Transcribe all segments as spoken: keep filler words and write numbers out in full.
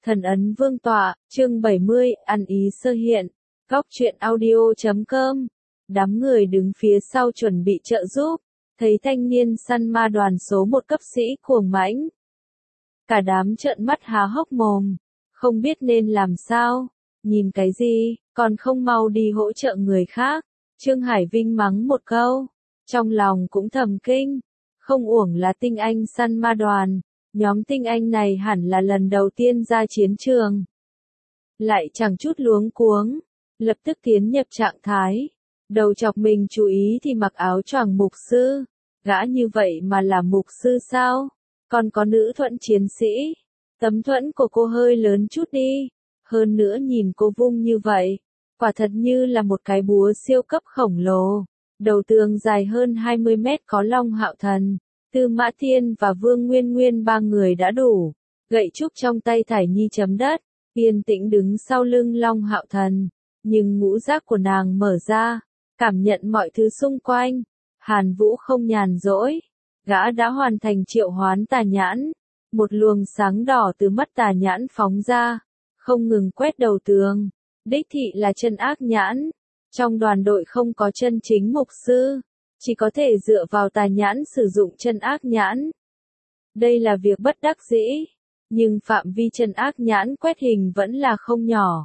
Thần ấn vương tọa, chương bảy mươi, ăn ý sơ hiện, góc truyện audio chấm com. Đám người đứng phía sau chuẩn bị trợ giúp, thấy thanh niên săn ma đoàn số một cấp sĩ cuồng mãnh. Cả đám trợn mắt há hốc mồm, không biết nên làm sao, nhìn cái gì, còn không mau đi hỗ trợ người khác. Trương Hải Vinh mắng một câu, trong lòng cũng thầm kinh, không uổng là tinh anh săn ma đoàn. Nhóm tinh anh này hẳn là lần đầu tiên ra chiến trường. Lại chẳng chút luống cuống, lập tức tiến nhập trạng thái. Đầu chọc mình chú ý thì mặc áo choàng mục sư. Gã như vậy mà là mục sư sao? Còn có nữ thuẫn chiến sĩ. Tấm thuẫn của cô hơi lớn chút đi. Hơn nữa nhìn cô vung như vậy. Quả thật như là một cái búa siêu cấp khổng lồ. Đầu tường dài hơn hai mươi mét có Long Hạo Thần. Tư Mã Thiên và Vương Nguyên Nguyên ba người đã đủ, gậy trúc trong tay Thải Nhi chấm đất, yên tĩnh đứng sau lưng Long Hạo Thần, nhưng ngũ giác của nàng mở ra, cảm nhận mọi thứ xung quanh. Hàn Vũ không nhàn rỗi, gã đã hoàn thành triệu hoán tà nhãn, một luồng sáng đỏ từ mắt tà nhãn phóng ra, không ngừng quét đầu tường, đích thị là chân ác nhãn. Trong đoàn đội không có chân chính mục sư, chỉ có thể dựa vào tà nhãn sử dụng chân ác nhãn. Đây là việc bất đắc dĩ, nhưng phạm vi chân ác nhãn quét hình vẫn là không nhỏ.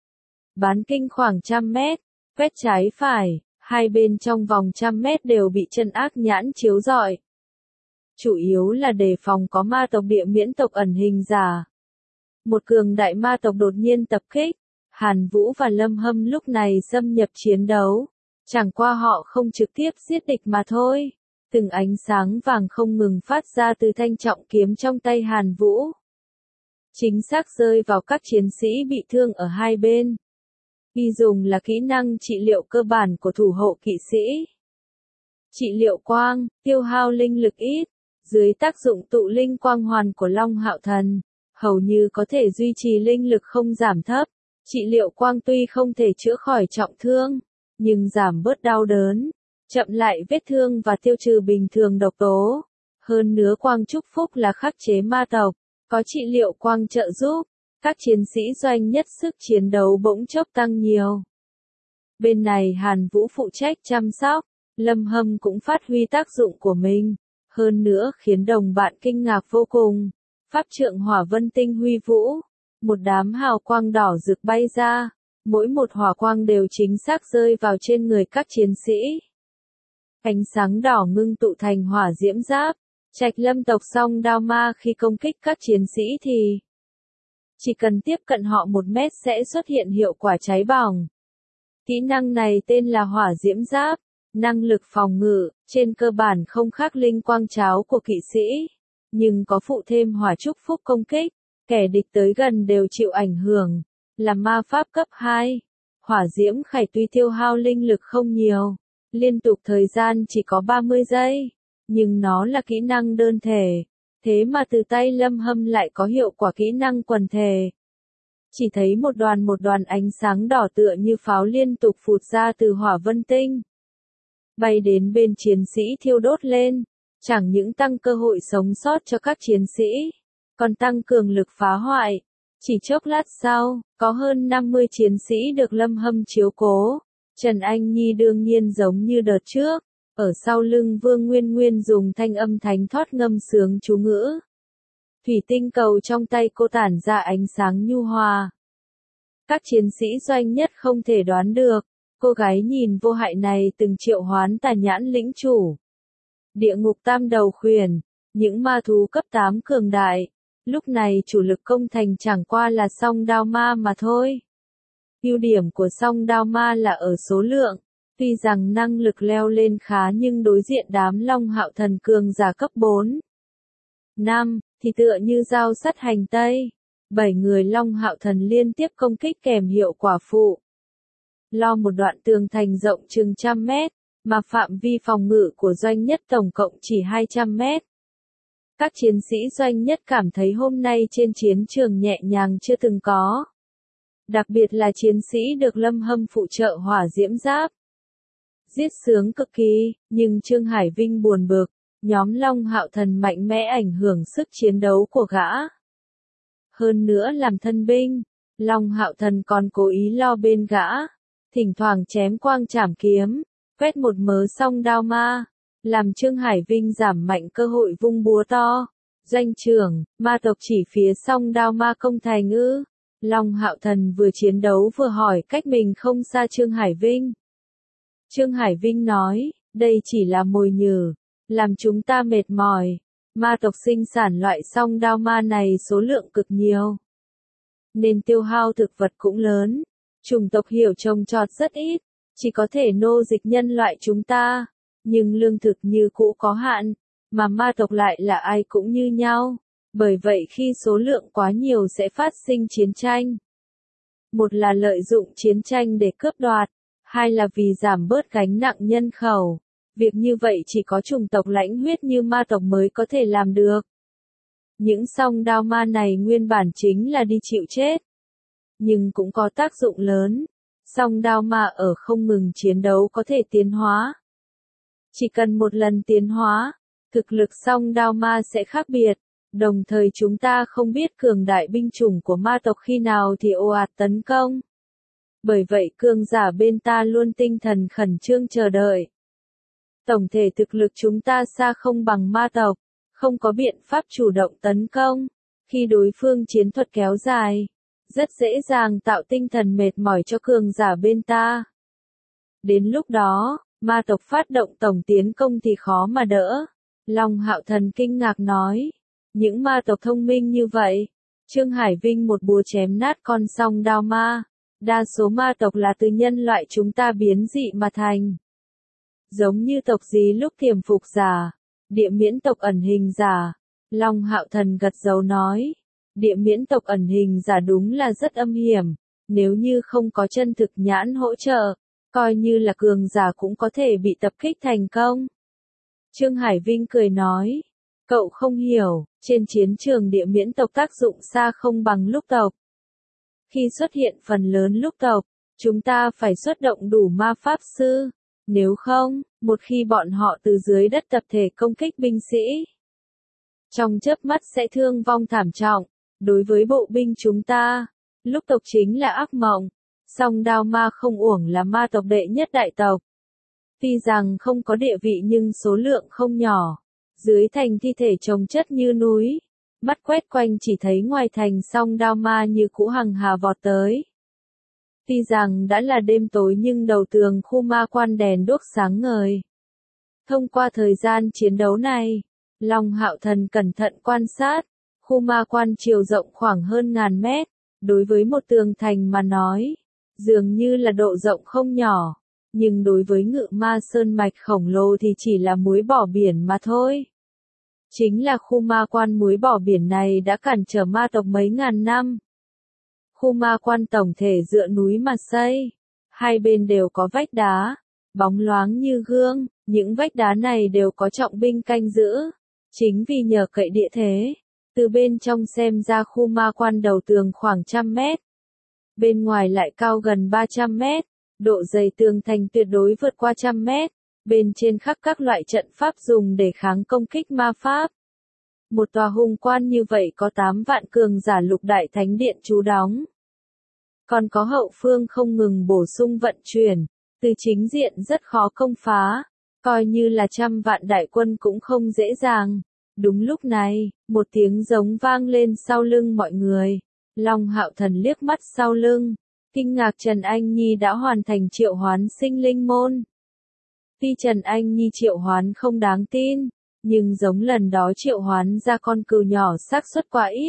Bán kinh khoảng trăm mét, quét trái phải, hai bên trong vòng trăm mét đều bị chân ác nhãn chiếu rọi. Chủ yếu là đề phòng có ma tộc địa miễn tộc ẩn hình giả. Một cường đại ma tộc đột nhiên tập kích, Hàn Vũ và Lâm Hâm lúc này xâm nhập chiến đấu. Chẳng qua họ không trực tiếp giết địch mà thôi. Từng ánh sáng vàng không ngừng phát ra từ thanh trọng kiếm trong tay Hàn Vũ. Chính xác rơi vào các chiến sĩ bị thương ở hai bên. Y dùng là kỹ năng trị liệu cơ bản của thủ hộ kỵ sĩ. Trị liệu quang, tiêu hao linh lực ít, dưới tác dụng tụ linh quang hoàn của Long Hạo Thần, hầu như có thể duy trì linh lực không giảm thấp. Trị liệu quang tuy không thể chữa khỏi trọng thương, nhưng giảm bớt đau đớn, chậm lại vết thương và tiêu trừ bình thường độc tố. Hơn nữa quang chúc phúc là khắc chế ma tộc, có trị liệu quang trợ giúp, các chiến sĩ doanh nhất sức chiến đấu bỗng chốc tăng nhiều. Bên này Hàn Vũ phụ trách chăm sóc, Lâm Hâm cũng phát huy tác dụng của mình, hơn nữa khiến đồng bạn kinh ngạc vô cùng. Pháp trượng hỏa vân tinh huy vũ, một đám hào quang đỏ rực bay ra. Mỗi một hỏa quang đều chính xác rơi vào trên người các chiến sĩ. Ánh sáng đỏ ngưng tụ thành hỏa diễm giáp. Trạch Lâm tộc song đao ma khi công kích các chiến sĩ thì chỉ cần tiếp cận họ một mét sẽ xuất hiện hiệu quả cháy bỏng. Kỹ năng này tên là hỏa diễm giáp. Năng lực phòng ngự, trên cơ bản không khác linh quang cháo của kỵ sĩ. Nhưng có phụ thêm hỏa chúc phúc công kích. Kẻ địch tới gần đều chịu ảnh hưởng. Là ma pháp cấp hai, hỏa diễm khải tuy tiêu hao linh lực không nhiều, liên tục thời gian chỉ có ba mươi giây, nhưng nó là kỹ năng đơn thể, thế mà từ tay Lâm Hâm lại có hiệu quả kỹ năng quần thể. Chỉ thấy một đoàn một đoàn ánh sáng đỏ tựa như pháo liên tục phụt ra từ hỏa vân tinh, bay đến bên chiến sĩ thiêu đốt lên, chẳng những tăng cơ hội sống sót cho các chiến sĩ, còn tăng cường lực phá hoại. Chỉ chốc lát sau, có hơn năm mươi chiến sĩ được Lâm Hâm chiếu cố. Trần Anh Nhi đương nhiên giống như đợt trước, ở sau lưng Vương Nguyên Nguyên dùng thanh âm thánh thoát ngâm sướng chú ngữ. Thủy tinh cầu trong tay cô tản ra ánh sáng nhu hòa. Các chiến sĩ doanh nhất không thể đoán được, cô gái nhìn vô hại này từng triệu hoán tà nhãn lĩnh chủ. Địa ngục tam đầu khuyển, những ma thú cấp tám cường đại. Lúc này chủ lực công thành chẳng qua là song đao ma mà thôi. Ưu điểm của song đao ma là ở số lượng, tuy rằng năng lực leo lên khá nhưng đối diện đám Long Hạo Thần cường giả cấp bốn, năm, thì tựa như dao sắt hành tây. Bảy người Long Hạo Thần liên tiếp công kích kèm hiệu quả phụ. Lo một đoạn tường thành rộng chừng trăm mét, mà phạm vi phòng ngự của doanh nhất tổng cộng chỉ hai trăm mét. Các chiến sĩ doanh nhất cảm thấy hôm nay trên chiến trường nhẹ nhàng chưa từng có. Đặc biệt là chiến sĩ được Lâm Hâm phụ trợ hỏa diễm giáp. Giết sướng cực kỳ, nhưng Trương Hải Vinh buồn bực, nhóm Long Hạo Thần mạnh mẽ ảnh hưởng sức chiến đấu của gã. Hơn nữa làm thân binh, Long Hạo Thần còn cố ý lo bên gã, thỉnh thoảng chém quang trảm kiếm, quét một mớ song đao ma, làm Trương Hải Vinh giảm mạnh cơ hội vung búa to. Doanh trưởng, ma tộc chỉ phía song đao ma công thành ư? Long Hạo Thần vừa chiến đấu vừa hỏi cách mình không xa Trương Hải Vinh. Trương Hải Vinh nói, đây chỉ là mồi nhử, làm chúng ta mệt mỏi. Ma tộc sinh sản loại song đao ma này số lượng cực nhiều, nên tiêu hao thực vật cũng lớn. Chủng tộc hiểu trồng trọt rất ít, chỉ có thể nô dịch nhân loại chúng ta, nhưng lương thực như cũ có hạn, mà ma tộc lại là ai cũng như nhau. Bởi vậy khi số lượng quá nhiều sẽ phát sinh chiến tranh. Một là lợi dụng chiến tranh để cướp đoạt, hai là vì giảm bớt gánh nặng nhân khẩu. Việc như vậy chỉ có chủng tộc lãnh huyết như ma tộc mới có thể làm được. Những song đao ma này nguyên bản chính là đi chịu chết, nhưng cũng có tác dụng lớn. Song đao ma ở không ngừng chiến đấu có thể tiến hóa. Chỉ cần một lần tiến hóa, thực lực song đao ma sẽ khác biệt. Đồng thời chúng ta không biết cường đại binh chủng của ma tộc khi nào thì ồ ạt tấn công. Bởi vậy cường giả bên ta luôn tinh thần khẩn trương chờ đợi. Tổng thể thực lực chúng ta xa không bằng ma tộc, không có biện pháp chủ động tấn công. Khi đối phương chiến thuật kéo dài, rất dễ dàng tạo tinh thần mệt mỏi cho cường giả bên ta. Đến lúc đó, ma tộc phát động tổng tiến công thì khó mà đỡ. Long Hạo Thần kinh ngạc nói. Những ma tộc thông minh như vậy. Trương Hải Vinh một búa chém nát con song đao ma. Đa số ma tộc là từ nhân loại chúng ta biến dị mà thành. Giống như tộc Dí lúc thiểm phục giả, địa miễn tộc ẩn hình giả. Long Hạo Thần gật đầu nói. Địa miễn tộc ẩn hình giả đúng là rất âm hiểm. Nếu như không có chân thực nhãn hỗ trợ, coi như là cường giả cũng có thể bị tập kích thành công. Trương Hải Vinh cười nói. Cậu không hiểu, trên chiến trường địa miễn tộc tác dụng xa không bằng lúc tộc. Khi xuất hiện phần lớn lúc tộc, chúng ta phải xuất động đủ ma pháp sư. Nếu không, một khi bọn họ từ dưới đất tập thể công kích binh sĩ, trong chớp mắt sẽ thương vong thảm trọng. Đối với bộ binh chúng ta, lúc tộc chính là ác mộng. Song đao ma không uổng là ma tộc đệ nhất đại tộc. Tuy rằng không có địa vị nhưng số lượng không nhỏ. Dưới thành thi thể chồng chất như núi, mắt quét quanh chỉ thấy ngoài thành song đao ma như cũ hằng hà vọt tới. Tuy rằng đã là đêm tối nhưng đầu tường khu ma quan đèn đuốc sáng ngời. Thông qua thời gian chiến đấu này, Long Hạo Thần cẩn thận quan sát, khu ma quan chiều rộng khoảng hơn ngàn mét, đối với một tường thành mà nói, dường như là độ rộng không nhỏ. Nhưng đối với ngự ma sơn mạch khổng lồ thì chỉ là muối bỏ biển mà thôi. Chính là khu ma quan muối bỏ biển này đã cản trở ma tộc mấy ngàn năm. Khu ma quan tổng thể dựa núi mà xây. Hai bên đều có vách đá, bóng loáng như gương, những vách đá này đều có trọng binh canh giữ. Chính vì nhờ cậy địa thế, từ bên trong xem ra khu ma quan đầu tường khoảng trăm mét. Bên ngoài lại cao gần ba trăm mét. Độ dày tường thành tuyệt đối vượt qua trăm mét, bên trên khắc các loại trận pháp dùng để kháng công kích ma pháp. Một tòa hùng quan như vậy có tám vạn cường giả lục đại thánh điện trú đóng. Còn có hậu phương không ngừng bổ sung vận chuyển, từ chính diện rất khó công phá, coi như là trăm vạn đại quân cũng không dễ dàng. Đúng lúc này, một tiếng giống vang lên sau lưng mọi người. Long Hạo Thần liếc mắt sau lưng. Kinh ngạc Trần Anh Nhi đã hoàn thành triệu hoán sinh linh môn. Tuy Trần Anh Nhi triệu hoán không đáng tin, nhưng giống lần đó triệu hoán ra con cừu nhỏ xác suất quá ít.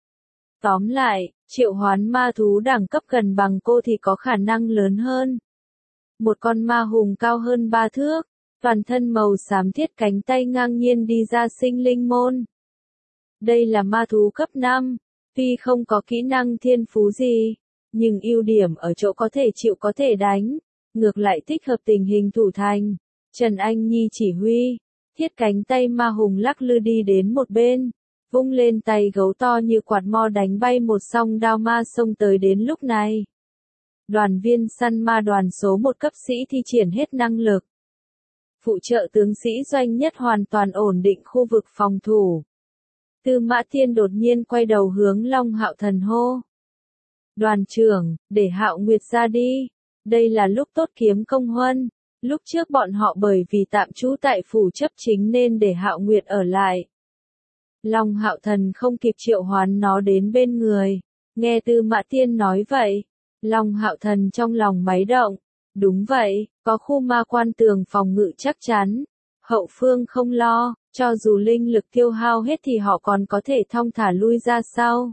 Tóm lại, triệu hoán ma thú đẳng cấp gần bằng cô thì có khả năng lớn hơn. Một con ma hùng cao hơn ba thước, toàn thân màu xám thiết cánh tay ngang nhiên đi ra sinh linh môn. Đây là ma thú cấp năm, tuy không có kỹ năng thiên phú gì. Nhưng ưu điểm ở chỗ có thể chịu có thể đánh, ngược lại thích hợp tình hình thủ thành. Trần Anh Nhi chỉ huy, thiết cánh tay ma hùng lắc lư đi đến một bên, vung lên tay gấu to như quạt mo đánh bay một song đao ma xông tới đến lúc này. Đoàn viên săn ma đoàn số một cấp sĩ thi triển hết năng lực. Phụ trợ tướng sĩ doanh nhất hoàn toàn ổn định khu vực phòng thủ. Tư Mã Thiên đột nhiên quay đầu hướng Long Hạo Thần hô. Đoàn trưởng, để Hạo Nguyệt ra đi. Đây là lúc tốt kiếm công huân. Lúc trước bọn họ bởi vì tạm trú tại phủ chấp chính nên để Hạo Nguyệt ở lại. Long Hạo Thần không kịp triệu hoán nó đến bên người. Nghe Tư Mã Thiên nói vậy, Long Hạo Thần trong lòng máy động. Đúng vậy, có khu ma quan tường phòng ngự chắc chắn. Hậu phương không lo, cho dù linh lực tiêu hao hết thì họ còn có thể thong thả lui ra sau.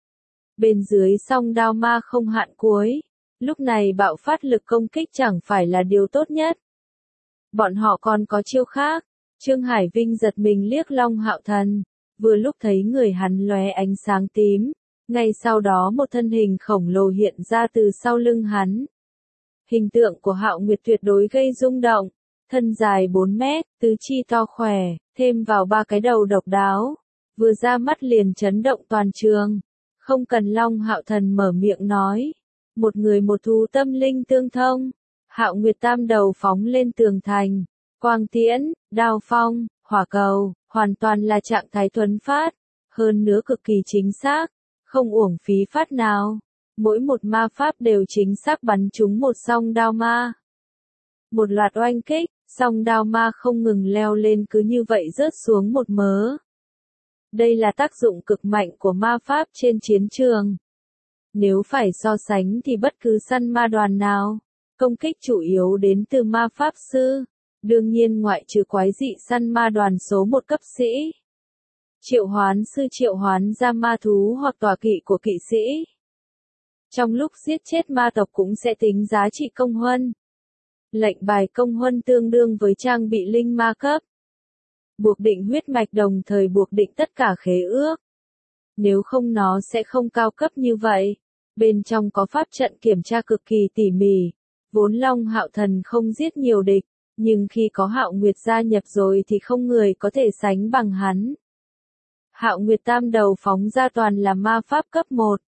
Bên dưới song đao ma không hạn cuối. Lúc này bạo phát lực công kích chẳng phải là điều tốt nhất. Bọn họ còn có chiêu khác. Trương Hải Vinh giật mình liếc Long Hạo Thần. Vừa lúc thấy người hắn lóe ánh sáng tím. Ngay sau đó một thân hình khổng lồ hiện ra từ sau lưng hắn. Hình tượng của Hạo Nguyệt tuyệt đối gây rung động. Thân dài bốn mét, tứ chi to khỏe, thêm vào ba cái đầu độc đáo. Vừa ra mắt liền chấn động toàn trường. Không cần Long Hạo Thần mở miệng nói. Một người một thú tâm linh tương thông. Hạo Nguyệt tam đầu phóng lên tường thành. Quang tiễn, đao phong, hỏa cầu, hoàn toàn là trạng thái thuần phát. Hơn nữa cực kỳ chính xác. Không uổng phí phát nào. Mỗi một ma pháp đều chính xác bắn trúng một song đao ma. Một loạt oanh kích, song đao ma không ngừng leo lên cứ như vậy rớt xuống một mớ. Đây là tác dụng cực mạnh của ma pháp trên chiến trường. Nếu phải so sánh thì bất cứ săn ma đoàn nào, công kích chủ yếu đến từ ma pháp sư. Đương nhiên ngoại trừ quái dị săn ma đoàn số một cấp sĩ. Triệu hoán sư triệu hoán ra ma thú hoặc tọa kỵ của kỵ sĩ. Trong lúc giết chết ma tộc cũng sẽ tính giá trị công huân. Lệnh bài công huân tương đương với trang bị linh ma cấp. Buộc định huyết mạch đồng thời buộc định tất cả khế ước. Nếu không nó sẽ không cao cấp như vậy. Bên trong có pháp trận kiểm tra cực kỳ tỉ mỉ. Vốn Long Hạo Thần không giết nhiều địch, nhưng khi có Hạo Nguyệt gia nhập rồi thì không người có thể sánh bằng hắn. Hạo Nguyệt tam đầu phóng ra toàn là ma pháp cấp một.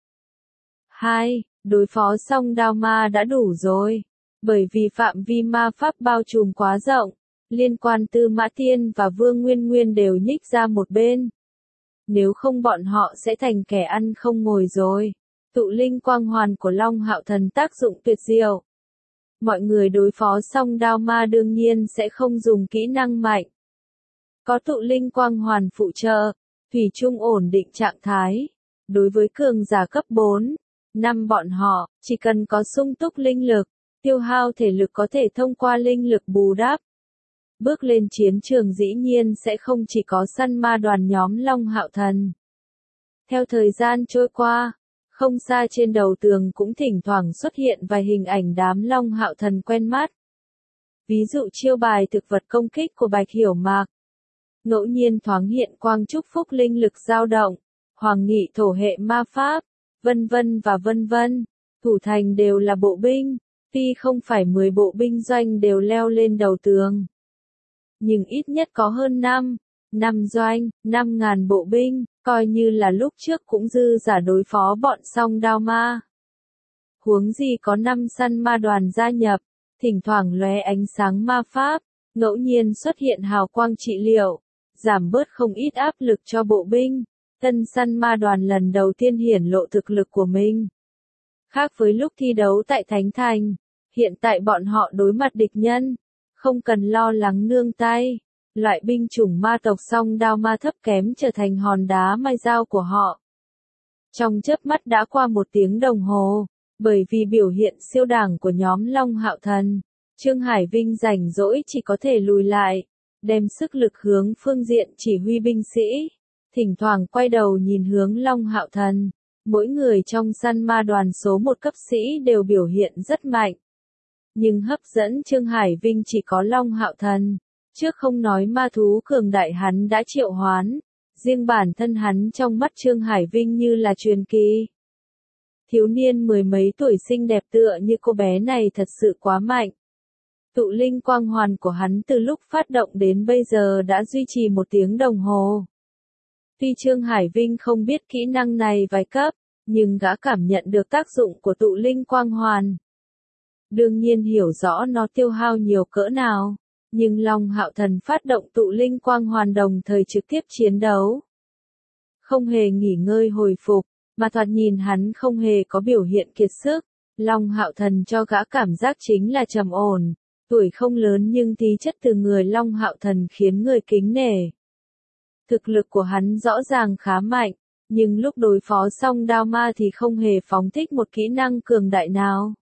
hai. Đối phó xong đao ma đã đủ rồi. Bởi vì phạm vi ma pháp bao trùm quá rộng, liên quan Tư Mã Thiên và Vương Nguyên Nguyên đều nhích ra một bên. Nếu không bọn họ sẽ thành kẻ ăn không ngồi rồi. Tụ linh quang hoàn của Long Hạo Thần tác dụng tuyệt diệu. Mọi người đối phó xong đao ma đương nhiên sẽ không dùng kỹ năng mạnh. Có tụ linh quang hoàn phụ trợ, thủy chung ổn định trạng thái. Đối với cường giả cấp bốn, năm bọn họ, chỉ cần có sung túc linh lực, tiêu hao thể lực có thể thông qua linh lực bù đắp. Bước lên chiến trường dĩ nhiên sẽ không chỉ có săn ma đoàn nhóm Long Hạo Thần. Theo thời gian trôi qua, không xa trên đầu tường cũng thỉnh thoảng xuất hiện vài hình ảnh đám Long Hạo Thần quen mắt. Ví dụ chiêu bài thực vật công kích của Bạch Hiểu Mạc. Ngẫu nhiên thoáng hiện quang chúc phúc linh lực dao động, hoàng nghị thổ hệ ma pháp, vân vân và vân vân. Thủ thành đều là bộ binh, tuy không phải mười bộ binh doanh đều leo lên đầu tường. Nhưng ít nhất có hơn năm, năm doanh, năm ngàn bộ binh, coi như là lúc trước cũng dư giả đối phó bọn song đao ma. Huống gì có năm săn ma đoàn gia nhập, thỉnh thoảng lóe ánh sáng ma pháp, ngẫu nhiên xuất hiện hào quang trị liệu, giảm bớt không ít áp lực cho bộ binh. Tân săn ma đoàn lần đầu tiên hiển lộ thực lực của mình. Khác với lúc thi đấu tại Thánh Thành, hiện tại bọn họ đối mặt địch nhân, không cần lo lắng nương tay. Loại binh chủng ma tộc song đao ma thấp kém trở thành hòn đá mai dao của họ. Trong chớp mắt đã qua một tiếng đồng hồ, bởi vì biểu hiện siêu đẳng của nhóm Long Hạo Thần, Trương Hải Vinh rảnh rỗi chỉ có thể lùi lại, đem sức lực hướng phương diện chỉ huy binh sĩ, thỉnh thoảng quay đầu nhìn hướng Long Hạo Thần. Mỗi người trong săn ma đoàn số một cấp sĩ đều biểu hiện rất mạnh. Nhưng hấp dẫn Trương Hải Vinh chỉ có Long Hạo Thần. Trước không nói ma thú cường đại hắn đã triệu hoán, riêng bản thân hắn trong mắt Trương Hải Vinh như là truyền kỳ. Thiếu niên mười mấy tuổi xinh đẹp tựa như cô bé này thật sự quá mạnh. Tụ linh quang hoàn của hắn từ lúc phát động đến bây giờ đã duy trì một tiếng đồng hồ. Tuy Trương Hải Vinh không biết kỹ năng này vài cấp, nhưng gã cảm nhận được tác dụng của tụ linh quang hoàn. Đương nhiên hiểu rõ nó tiêu hao nhiều cỡ nào. Nhưng Long Hạo Thần phát động tụ linh quang hoàn đồng thời trực tiếp chiến đấu. không hề nghỉ ngơi hồi phục, mà thoạt nhìn hắn không hề có biểu hiện kiệt sức. Long Hạo Thần cho gã cảm giác chính là trầm ổn, tuổi không lớn nhưng khí chất từ người Long Hạo Thần khiến người kính nể. Thực lực của hắn rõ ràng khá mạnh, nhưng lúc đối phó song đao ma thì không hề phóng thích một kỹ năng cường đại nào.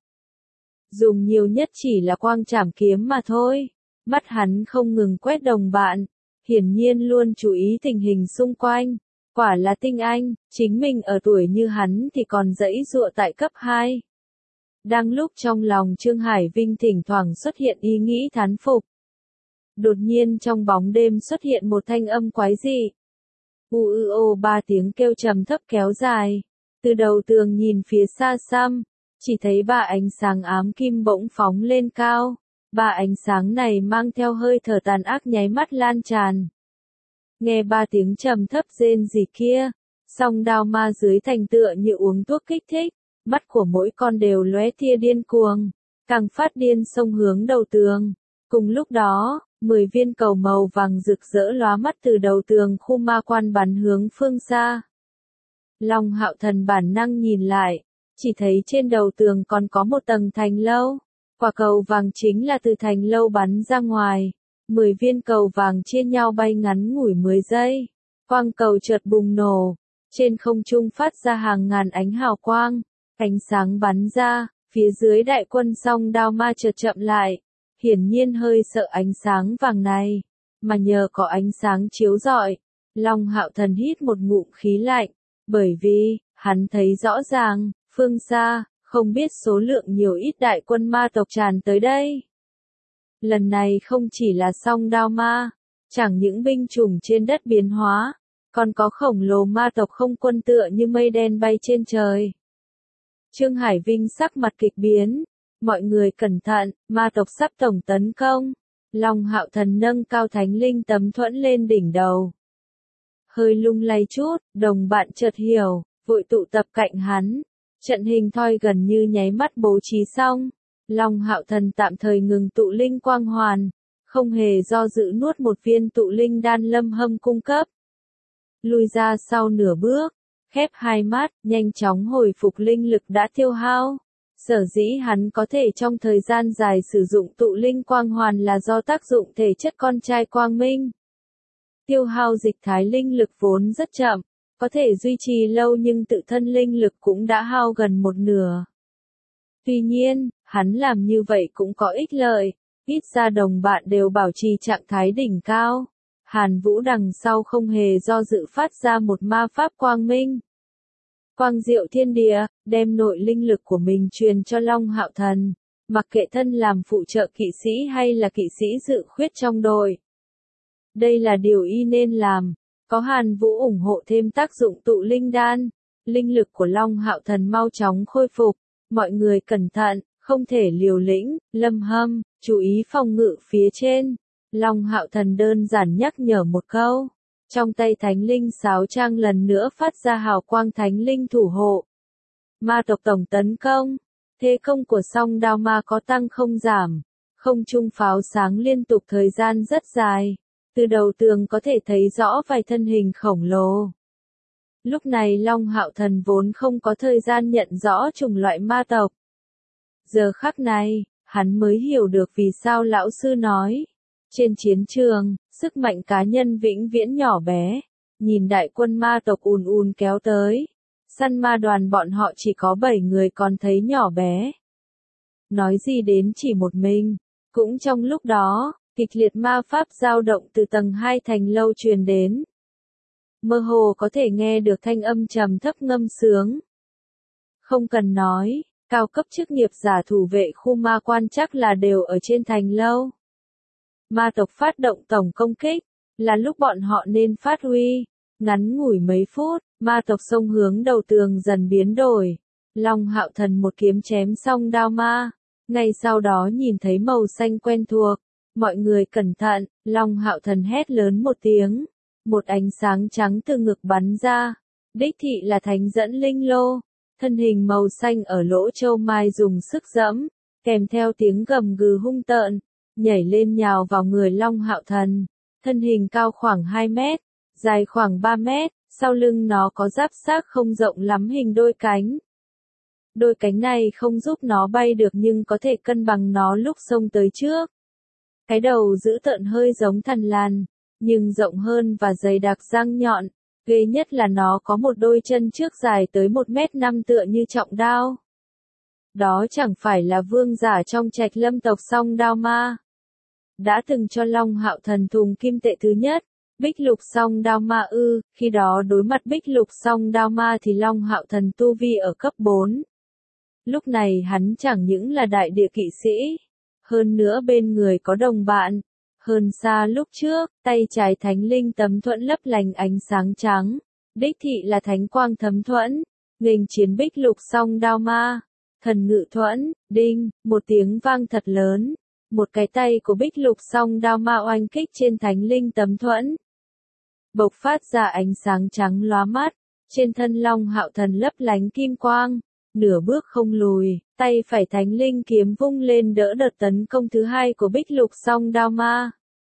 Dùng nhiều nhất chỉ là quang trảm kiếm mà thôi. Mắt hắn không ngừng quét đồng bạn, hiển nhiên luôn chú ý tình hình xung quanh. Quả là tinh anh, chính mình ở tuổi như hắn thì còn giãy giụa tại cấp hai. Đang lúc trong lòng Trương Hải Vinh thỉnh thoảng xuất hiện ý nghĩ thán phục. Đột nhiên trong bóng đêm xuất hiện một thanh âm quái dị. U ư ô ba tiếng kêu trầm thấp kéo dài. Từ đầu tường nhìn phía xa xăm, chỉ thấy ba ánh sáng ám kim bỗng phóng lên cao. Ba ánh sáng này mang theo hơi thở tàn ác nháy mắt lan tràn. Nghe ba tiếng trầm thấp rên rỉ kia, song đao ma dưới thành tựa như uống thuốc kích thích, mắt của mỗi con đều lóe tia điên cuồng, càng phát điên xông hướng đầu tường. Cùng lúc đó, mười viên cầu màu vàng rực rỡ lóa mắt từ đầu tường khu ma quan bắn hướng phương xa. Long Hạo Thần bản năng nhìn lại, chỉ thấy trên đầu tường còn có một tầng thành lâu. Quả cầu vàng chính là từ thành lâu bắn ra ngoài. Mười viên cầu vàng chia nhau bay ngắn ngủi mười giây. Quang cầu chợt bùng nổ. Trên không trung phát ra hàng ngàn ánh hào quang. Ánh sáng bắn ra, phía dưới đại quân song đao ma chợt chậm lại. Hiển nhiên hơi sợ ánh sáng vàng này. Mà nhờ có ánh sáng chiếu rọi, Long Hạo Thần hít một ngụm khí lạnh. Bởi vì, hắn thấy rõ ràng, phương xa, không biết số lượng nhiều ít đại quân ma tộc tràn tới đây. Lần này không chỉ là song đao ma, chẳng những binh chủng trên đất biến hóa, còn có khổng lồ ma tộc không quân tựa như mây đen bay trên trời. Trương Hải Vinh sắc mặt kịch biến, mọi người cẩn thận, ma tộc sắp tổng tấn công. Long Hạo Thần nâng cao thánh linh tấm thuẫn lên đỉnh đầu. Hơi lung lay chút, đồng bạn chợt hiểu, vội tụ tập cạnh hắn. Trận hình thoi gần như nháy mắt bố trí xong. Long Hạo Thần tạm thời ngừng tụ linh quang hoàn, không hề do dự nuốt một viên tụ linh đan Lâm Hâm cung cấp. Lùi ra sau nửa bước, khép hai mắt, nhanh chóng hồi phục linh lực đã tiêu hao. Sở dĩ hắn có thể trong thời gian dài sử dụng tụ linh quang hoàn là do tác dụng thể chất con trai quang minh. Tiêu hao dịch thái linh lực vốn rất chậm, có thể duy trì lâu nhưng tự thân linh lực cũng đã hao gần một nửa. Tuy nhiên, hắn làm như vậy cũng có ích lợi, ít ra đồng bạn đều bảo trì trạng thái đỉnh cao. Hàn Vũ đằng sau không hề do dự phát ra một ma pháp quang minh. Quang diệu thiên địa, đem nội linh lực của mình truyền cho Long Hạo Thần, mặc kệ thân làm phụ trợ kỵ sĩ hay là kỵ sĩ dự khuyết trong đội. Đây là điều y nên làm, có Hàn Vũ ủng hộ thêm tác dụng tụ linh đan, linh lực của Long Hạo Thần mau chóng khôi phục, mọi người cẩn thận, không thể liều lĩnh, Lâm Hâm, chú ý phòng ngự phía trên. Long Hạo Thần đơn giản nhắc nhở một câu. Trong tay thánh linh sáo trang lần nữa phát ra hào quang thánh linh thủ hộ. Ma tộc tổng tấn công. Thế công của song đao ma có tăng không giảm. Không trung pháo sáng liên tục thời gian rất dài. Từ đầu tường có thể thấy rõ vài thân hình khổng lồ. Lúc này Long Hạo Thần vốn không có thời gian nhận rõ chủng loại ma tộc. Giờ khắc này, hắn mới hiểu được vì sao lão sư nói. Trên chiến trường, sức mạnh cá nhân vĩnh viễn nhỏ bé. Nhìn đại quân ma tộc ùn ùn kéo tới. Săn ma đoàn bọn họ chỉ có bảy người còn thấy nhỏ bé. Nói gì đến chỉ một mình. Cũng trong lúc đó, kịch liệt ma pháp dao động từ tầng hai thành lâu truyền đến. Mơ hồ có thể nghe được thanh âm trầm thấp ngâm sướng. Không cần nói, cao cấp chức nghiệp giả thủ vệ khu ma quan chắc là đều ở trên thành lâu. Ma tộc phát động tổng công kích, là lúc bọn họ nên phát huy. Ngắn ngủi mấy phút, ma tộc xông hướng đầu tường dần biến đổi. Long Hạo Thần một kiếm chém xong đao ma. Ngay sau đó nhìn thấy màu xanh quen thuộc. Mọi người cẩn thận, Long Hạo Thần hét lớn một tiếng. Một ánh sáng trắng từ ngực bắn ra. Đích thị là thánh dẫn linh lô. Thân hình màu xanh ở lỗ châu mai dùng sức dẫm, kèm theo tiếng gầm gừ hung tợn, nhảy lên nhào vào người Long Hạo Thần. Thân hình cao khoảng hai mét, dài khoảng ba mét, Sau lưng nó có giáp xác không rộng lắm hình đôi cánh. Đôi cánh này không giúp nó bay được nhưng có thể cân bằng nó lúc xông tới trước. Cái đầu dữ tợn hơi giống thằn lằn, nhưng rộng hơn và dày đặc răng nhọn. Ghê nhất là nó có một đôi chân trước dài tới một mét năm tựa như trọng đao. Đó chẳng phải là vương giả trong Trạch Lâm tộc Song Đao Ma. Đã từng cho Long Hạo Thần thùng kim tệ thứ nhất, Bích Lục Song Đao Ma ư, khi đó đối mặt Bích Lục Song Đao Ma thì Long Hạo Thần tu vi ở cấp bốn. Lúc này hắn chẳng những là đại địa kỵ sĩ, hơn nữa bên người có đồng bạn. Hơn xa lúc trước, tay trái thánh linh tấm thuẫn lấp lánh ánh sáng trắng, đích thị là thánh quang thấm thuẫn, nghênh chiến Bích Lục Song Đao Ma. Thần ngự thuẫn, đinh, một tiếng vang thật lớn, một cái tay của Bích Lục Song Đao Ma oanh kích trên thánh linh tấm thuẫn. Bộc phát ra ánh sáng trắng lóa mắt, trên thân Long Hạo Thần lấp lánh kim quang, nửa bước không lùi, tay phải thánh linh kiếm vung lên đỡ đợt tấn công thứ hai của Bích Lục Song Đao Ma.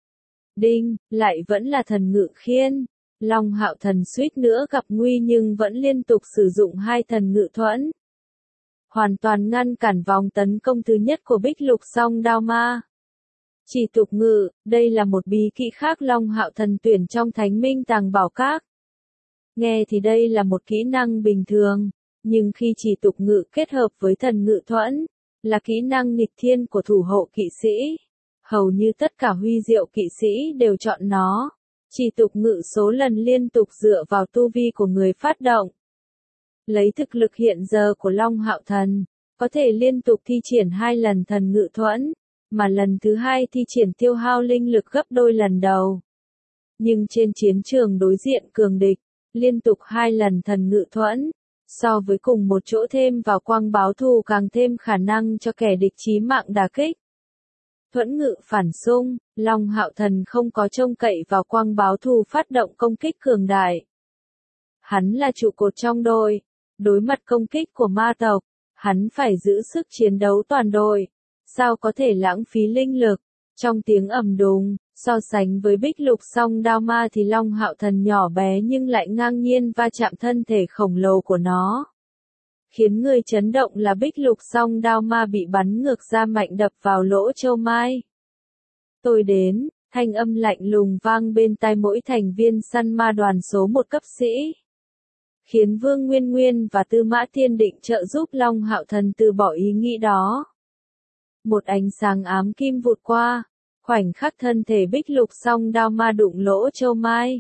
Đinh, lại vẫn là thần ngự khiên. Long Hạo Thần suýt nữa gặp nguy nhưng vẫn liên tục sử dụng hai thần ngự thuẫn, hoàn toàn ngăn cản vòng tấn công thứ nhất của Bích Lục Song Đao Ma. Chỉ tục ngự, đây là một bí kỹ khác Long Hạo Thần tuyển trong Thánh Minh Tàng Bảo Các. Nghe thì đây là một kỹ năng bình thường, nhưng khi chỉ tục ngự kết hợp với thần ngự thuẫn, là kỹ năng nghịch thiên của thủ hộ kỵ sĩ. Hầu như tất cả huy diệu kỵ sĩ đều chọn nó. Chỉ tục ngự số lần liên tục dựa vào tu vi của người phát động. Lấy thực lực hiện giờ của Long Hạo Thần, có thể liên tục thi triển hai lần thần ngự thuẫn, mà lần thứ hai thi triển tiêu hao linh lực gấp đôi lần đầu. Nhưng trên chiến trường đối diện cường địch, liên tục hai lần thần ngự thuẫn, so với cùng một chỗ thêm vào quang báo thù càng thêm khả năng cho kẻ địch chí mạng đả kích. Thuẫn ngự phản xung, Long Hạo Thần không có trông cậy vào quang báo thù phát động công kích cường đại. Hắn là trụ cột trong đội, đối mặt công kích của ma tộc, hắn phải giữ sức chiến đấu toàn đội, sao có thể lãng phí linh lực. Trong tiếng ầm đùng, so sánh với Bích Lục Song Đao Ma thì Long Hạo Thần nhỏ bé nhưng lại ngang nhiên va chạm thân thể khổng lồ của nó. Khiến người chấn động là Bích Lục Song Đao Ma bị bắn ngược ra mạnh đập vào lỗ châu mai. Tôi đến, thanh âm lạnh lùng vang bên tai mỗi thành viên săn ma đoàn số một cấp sĩ. Khiến Vương Nguyên Nguyên và Tư Mã Thiên Định trợ giúp Long Hạo Thần từ bỏ ý nghĩ đó. Một ánh sáng ám kim vụt qua, khoảnh khắc thân thể Bích Lục Song Đao Ma đụng lỗ châu mai,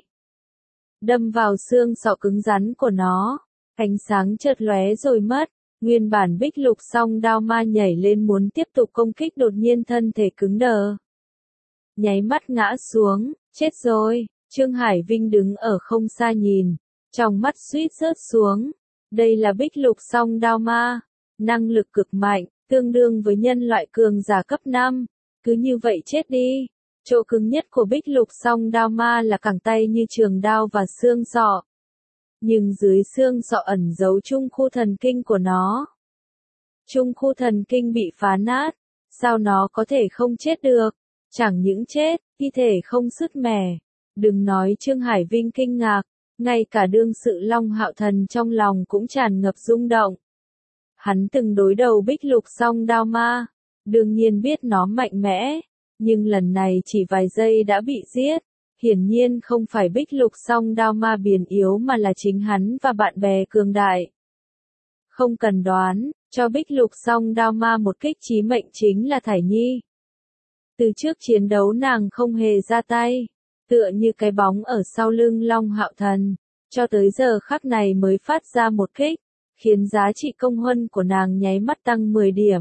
đâm vào xương sọ cứng rắn của nó. Ánh sáng chợt lóe rồi mất, nguyên bản Bích Lục Song Đao Ma nhảy lên muốn tiếp tục công kích, đột nhiên thân thể cứng đờ, nháy mắt ngã xuống. Chết rồi. Trương Hải Vinh đứng ở không xa nhìn, trong mắt suýt rớt xuống. Đây là Bích Lục Song Đao Ma, năng lực cực mạnh, tương đương với nhân loại cường giả cấp năm, cứ như vậy chết đi. Chỗ cứng nhất của Bích Lục Song Đao Ma là cẳng tay như trường đao và xương sọ. Nhưng dưới xương sọ ẩn giấu trung khu thần kinh của nó. Trung khu thần kinh bị phá nát, sao nó có thể không chết được? Chẳng những chết, thi thể không sứt mẻ. Đừng nói Trương Hải Vinh kinh ngạc, ngay cả đương sự Long Hạo Thần trong lòng cũng tràn ngập rung động. Hắn từng đối đầu Bích Lục Song Đao Ma, đương nhiên biết nó mạnh mẽ, nhưng lần này chỉ vài giây đã bị giết. Hiển nhiên không phải Bích Lục Song Đao Ma biển yếu mà là chính hắn và bạn bè cường đại. Không cần đoán, cho Bích Lục Song Đao Ma một kích chí mệnh chính là Thải Nhi. Từ trước chiến đấu nàng không hề ra tay, tựa như cái bóng ở sau lưng Long Hạo Thần, cho tới giờ khắc này mới phát ra một kích, khiến giá trị công huân của nàng nháy mắt tăng mười điểm.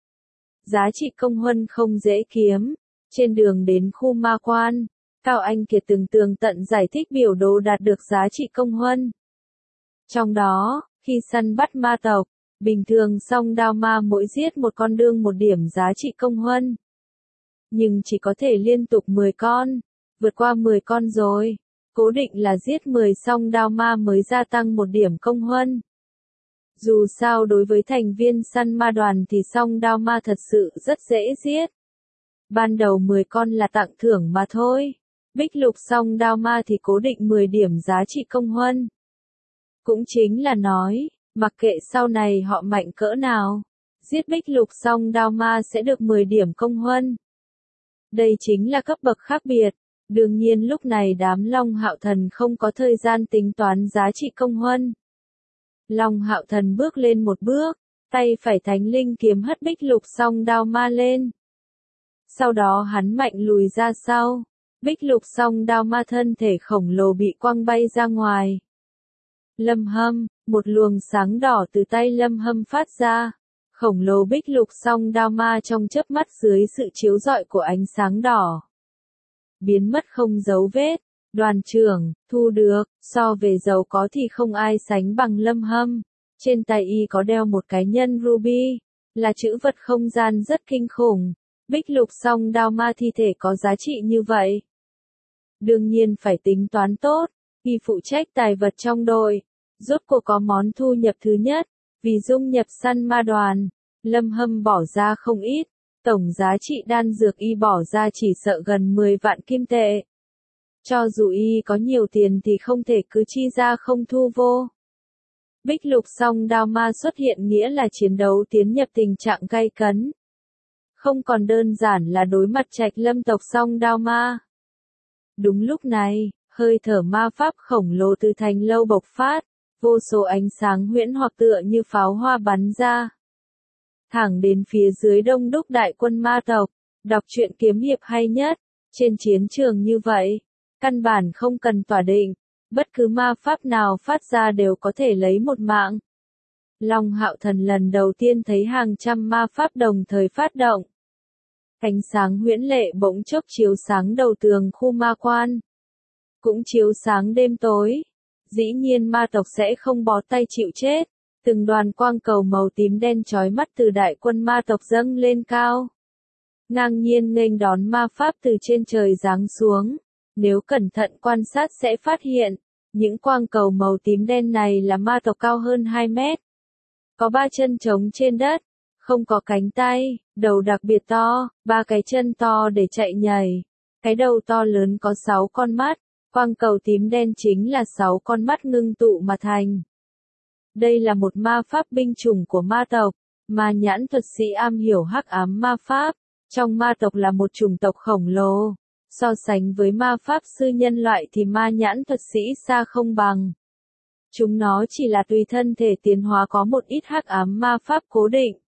Giá trị công huân không dễ kiếm. Trên đường đến khu ma quan, Cao Anh Kiệt từng tường tận giải thích biểu đồ đạt được giá trị công huân. Trong đó, khi săn bắt ma tộc, bình thường Song Đao Ma mỗi giết một con đương một điểm giá trị công huân. Nhưng chỉ có thể liên tục mười con, vượt qua mười con rồi, cố định là giết mười Song Đao Ma mới gia tăng một điểm công huân. Dù sao đối với thành viên săn ma đoàn thì Song Đao Ma thật sự rất dễ giết. Ban đầu mười con là tặng thưởng mà thôi. Bích lục song đao ma thì cố định mười điểm giá trị công huân. Cũng chính là nói, mặc kệ sau này họ mạnh cỡ nào, giết bích lục song đao ma sẽ được mười điểm công huân. Đây chính là cấp bậc khác biệt. Đương nhiên lúc này đám Long Hạo Thần không có thời gian tính toán giá trị công huân. Long Hạo Thần bước lên một bước, tay phải thánh linh kiếm hất bích lục song đao ma lên. Sau đó hắn mạnh lùi ra sau, bích lục song đao ma thân thể khổng lồ bị quăng bay ra ngoài. Lâm Hâm, một luồng sáng đỏ từ tay Lâm Hâm phát ra. Khổng lồ bích lục song đao ma trong chớp mắt dưới sự chiếu rọi của ánh sáng đỏ. Biến mất không dấu vết. Đoàn trưởng, thu được, so về giàu có thì không ai sánh bằng Lâm Hâm. Trên tay y có đeo một cái nhân ruby, là chữ vật không gian rất kinh khủng. Bích lục song đao ma thi thể có giá trị như vậy. Đương nhiên phải tính toán tốt, y phụ trách tài vật trong đội. Rốt cuộc có món thu nhập thứ nhất, vì dung nhập săn ma đoàn, Lâm Hâm bỏ ra không ít. Tổng giá trị đan dược y bỏ ra chỉ sợ gần mười vạn kim tệ. Cho dù y có nhiều tiền thì không thể cứ chi ra không thu vô. Bích lục song đao ma xuất hiện nghĩa là chiến đấu tiến nhập tình trạng gay cấn. Không còn đơn giản là đối mặt Trạch Lâm tộc song đao ma. Đúng lúc này, hơi thở ma pháp khổng lồ từ thành lâu bộc phát, vô số ánh sáng huyễn hoặc tựa như pháo hoa bắn ra. Thẳng đến phía dưới đông đúc đại quân ma tộc, đọc truyện kiếm hiệp hay nhất, trên chiến trường như vậy, căn bản không cần tỏa định, bất cứ ma pháp nào phát ra đều có thể lấy một mạng. Long Hạo Thần lần đầu tiên thấy hàng trăm ma pháp đồng thời phát động. Ánh sáng huyễn lệ bỗng chốc chiếu sáng đầu tường khu ma quan. Cũng chiếu sáng đêm tối. Dĩ nhiên ma tộc sẽ không bó tay chịu chết. Từng đoàn quang cầu màu tím đen chói mắt từ đại quân ma tộc dâng lên cao. Ngang nhiên nghênh đón ma pháp từ trên trời giáng xuống. Nếu cẩn thận quan sát sẽ phát hiện, những quang cầu màu tím đen này là ma tộc cao hơn hai mét. Có ba chân trống trên đất, không có cánh tay, đầu đặc biệt to, ba cái chân to để chạy nhảy. Cái đầu to lớn có sáu con mắt, quang cầu tím đen chính là sáu con mắt ngưng tụ mà thành. Đây là một ma pháp binh chủng của ma tộc, ma nhãn thuật sĩ am hiểu hắc ám ma pháp, trong ma tộc là một chủng tộc khổng lồ. So sánh với ma pháp sư nhân loại thì ma nhãn thuật sĩ xa không bằng. Chúng nó chỉ là tùy thân thể tiến hóa có một ít hắc ám ma pháp cố định.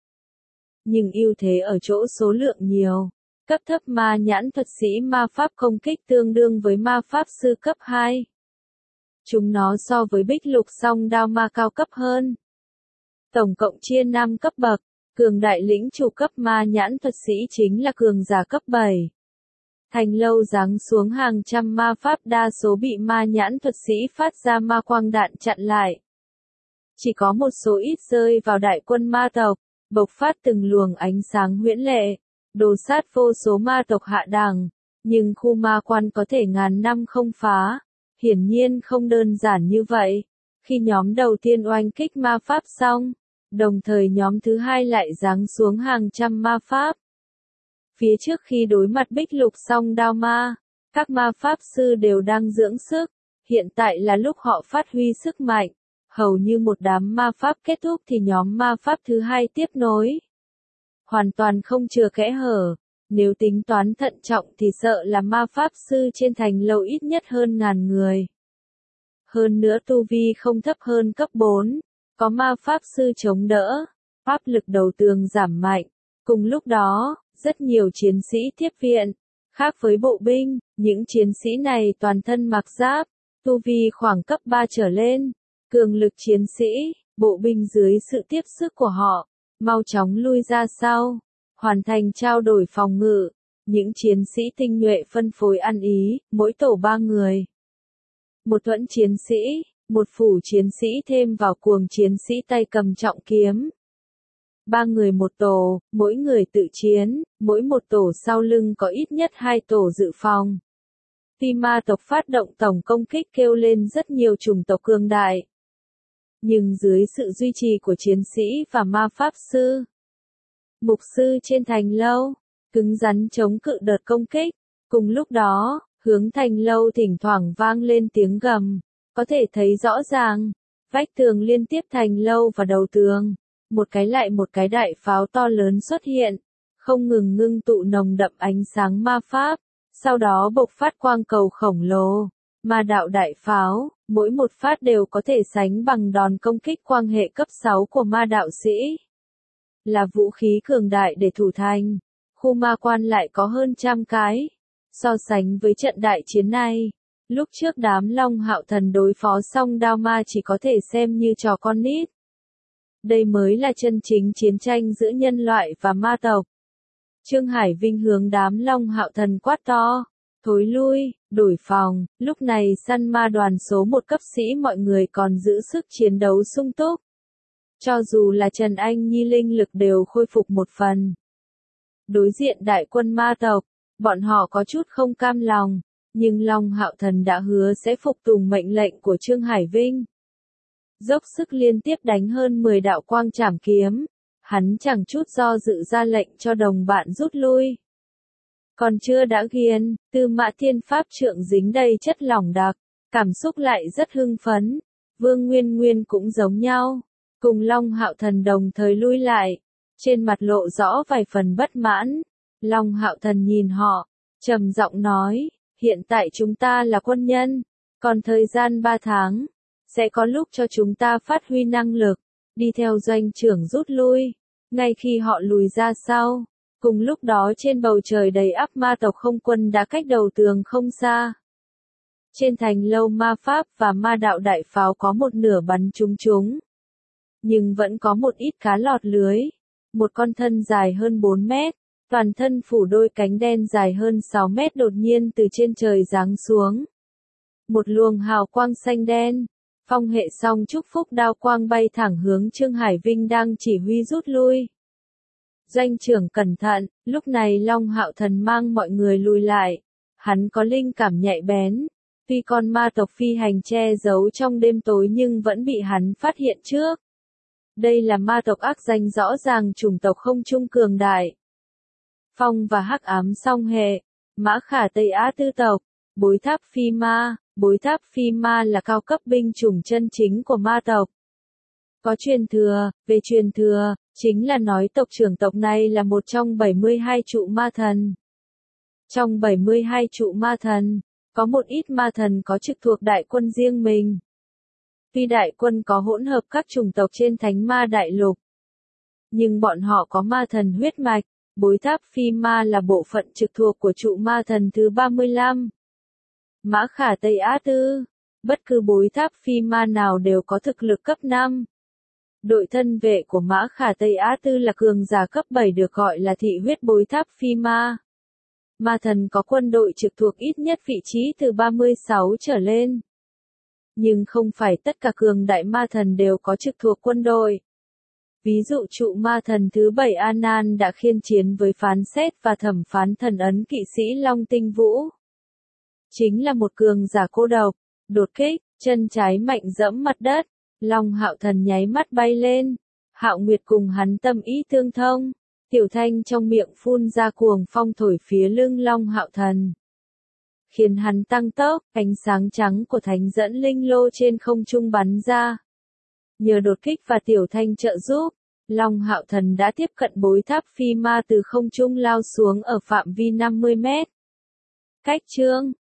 Nhưng ưu thế ở chỗ số lượng nhiều. Cấp thấp ma nhãn thuật sĩ ma pháp công kích tương đương với ma pháp sư cấp hai. Chúng nó so với bích lục song đao ma cao cấp hơn. Tổng cộng chia năm cấp bậc, cường đại lĩnh chủ cấp ma nhãn thuật sĩ chính là cường giả cấp bảy. Thành lâu giáng xuống hàng trăm ma pháp đa số bị ma nhãn thuật sĩ phát ra ma quang đạn chặn lại. Chỉ có một số ít rơi vào đại quân ma tộc, bộc phát từng luồng ánh sáng huyễn lệ, đồ sát vô số ma tộc hạ đẳng, nhưng khu ma quan có thể ngàn năm không phá, hiển nhiên không đơn giản như vậy. Khi nhóm đầu tiên oanh kích ma pháp xong, đồng thời nhóm thứ hai lại giáng xuống hàng trăm ma pháp. Phía trước khi đối mặt bích lục song đao ma, các ma pháp sư đều đang dưỡng sức, hiện tại là lúc họ phát huy sức mạnh. Hầu như một đám ma pháp kết thúc thì nhóm ma pháp thứ hai tiếp nối. Hoàn toàn không chừa kẽ hở, nếu tính toán thận trọng thì sợ là ma pháp sư trên thành lâu ít nhất hơn ngàn người. Hơn nữa tu vi không thấp hơn cấp bốn, có ma pháp sư chống đỡ, áp lực đầu tường giảm mạnh. Cùng lúc đó, rất nhiều chiến sĩ tiếp viện, khác với bộ binh, những chiến sĩ này toàn thân mặc giáp, tu vi khoảng cấp ba trở lên. Cường lực chiến sĩ, bộ binh dưới sự tiếp sức của họ, mau chóng lui ra sau, hoàn thành trao đổi phòng ngự. Những chiến sĩ tinh nhuệ phân phối ăn ý, mỗi tổ ba người. Một thuẫn chiến sĩ, một phủ chiến sĩ thêm vào cuồng chiến sĩ tay cầm trọng kiếm. Ba người một tổ, mỗi người tự chiến, mỗi một tổ sau lưng có ít nhất hai tổ dự phòng. Khi ma tộc phát động tổng công kích kêu lên rất nhiều chủng tộc cường đại. Nhưng dưới sự duy trì của chiến sĩ và ma pháp sư, mục sư trên thành lâu, cứng rắn chống cự đợt công kích. Cùng lúc đó, Hướng thành lâu thỉnh thoảng vang lên tiếng gầm, có thể thấy rõ ràng, vách tường liên tiếp thành lâu và đầu tường, một cái lại một cái đại pháo to lớn xuất hiện, không ngừng ngưng tụ nồng đậm ánh sáng ma pháp, sau đó bộc phát quang cầu khổng lồ, ma đạo đại pháo, mỗi một phát đều có thể sánh bằng đòn công kích quang hệ cấp sáu của ma đạo sĩ. Là vũ khí cường đại để thủ thành, khu ma quan lại có hơn trăm cái. So sánh với trận đại chiến này, lúc trước đám Long Hạo Thần đối phó song đao ma chỉ có thể xem như trò con nít. Đây mới là chân chính chiến tranh giữa nhân loại và ma tộc. Trương Hải Vinh hướng đám Long Hạo Thần quát to, thối lui, đổi phòng, lúc này săn ma đoàn số một cấp sĩ mọi người còn giữ sức chiến đấu sung túc. Cho dù là Trần Anh Nhi linh lực đều khôi phục một phần. Đối diện đại quân ma tộc, bọn họ có chút không cam lòng, nhưng Long Hạo Thần đã hứa sẽ phục tùng mệnh lệnh của Trương Hải Vinh. Dốc sức liên tiếp đánh hơn mười đạo quang trảm kiếm, hắn chẳng chút do dự ra lệnh cho đồng bạn rút lui. Còn chưa đã ghiền, Tư Mã Thiên Pháp trượng dính đầy chất lỏng đặc, cảm xúc lại rất hưng phấn, Vương Nguyên Nguyên cũng giống nhau, cùng Long Hạo Thần đồng thời lui lại, trên mặt lộ rõ vài phần bất mãn. Long Hạo Thần nhìn họ, trầm giọng nói, hiện tại chúng ta là quân nhân, còn thời gian ba tháng, sẽ có lúc cho chúng ta phát huy năng lực, đi theo doanh trưởng rút lui, ngay khi họ lùi ra sau, cùng lúc đó trên bầu trời đầy ắp ma tộc không quân đã cách đầu tường không xa. Trên thành lâu ma pháp và ma đạo đại pháo có một nửa bắn trúng chúng, nhưng vẫn có một ít cá lọt lưới, một con thân dài hơn bốn mét. Toàn thân phủ đôi cánh đen dài hơn sáu mét đột nhiên từ trên trời giáng xuống. Một luồng hào quang xanh đen, phong hệ song chúc phúc đao quang bay thẳng hướng Trương Hải Vinh đang chỉ huy rút lui. Doanh trưởng cẩn thận, lúc này Long Hạo Thần mang mọi người lùi lại. Hắn có linh cảm nhạy bén, tuy con ma tộc phi hành che giấu trong đêm tối nhưng vẫn bị hắn phát hiện trước. Đây là ma tộc ác danh rõ ràng chủng tộc không trung cường đại. Phong và hắc ám song hệ, Mã Khả Tây Á tư tộc, Bối Tháp Phi Ma, Bối Tháp Phi Ma là cao cấp binh chủng chân chính của ma tộc. Có truyền thừa, về truyền thừa, chính là nói tộc trưởng tộc này là một trong bảy mươi hai trụ ma thần. Trong bảy mươi hai trụ ma thần, có một ít ma thần có trực thuộc đại quân riêng mình. Tuy đại quân có hỗn hợp các chủng tộc trên thánh ma đại lục, nhưng bọn họ có ma thần huyết mạch. Bối Tháp Phi Ma là bộ phận trực thuộc của trụ ma thần thứ ba mươi lăm. Mã Khả Tây Á Tư, bất cứ bối tháp Phi Ma nào đều có thực lực cấp năm. Đội thân vệ của Mã Khả Tây Á Tư là cường giả cấp bảy được gọi là thị huyết bối tháp Phi Ma. Ma thần có quân đội trực thuộc ít nhất vị trí từ ba mươi sáu trở lên. Nhưng không phải tất cả cường đại ma thần đều có trực thuộc quân đội. Ví dụ trụ ma thần thứ bảy Anan đã khiên chiến với phán xét và thẩm phán thần ấn kỵ sĩ Long Tinh Vũ. Chính là một cường giả cô độc, đột kích, chân trái mạnh dẫm mặt đất, Long Hạo Thần nháy mắt bay lên, Hạo Nguyệt cùng hắn tâm ý tương thông, Tiểu Thanh trong miệng phun ra cuồng phong thổi phía lưng Long Hạo Thần. Khiến hắn tăng tốc, ánh sáng trắng của thánh dẫn linh lô trên không trung bắn ra. Nhờ đột kích và Tiểu Thanh trợ giúp, Long Hạo Thần đã tiếp cận bối tháp Phi Ma từ không trung lao xuống ở phạm vi năm mươi mét. Cách chương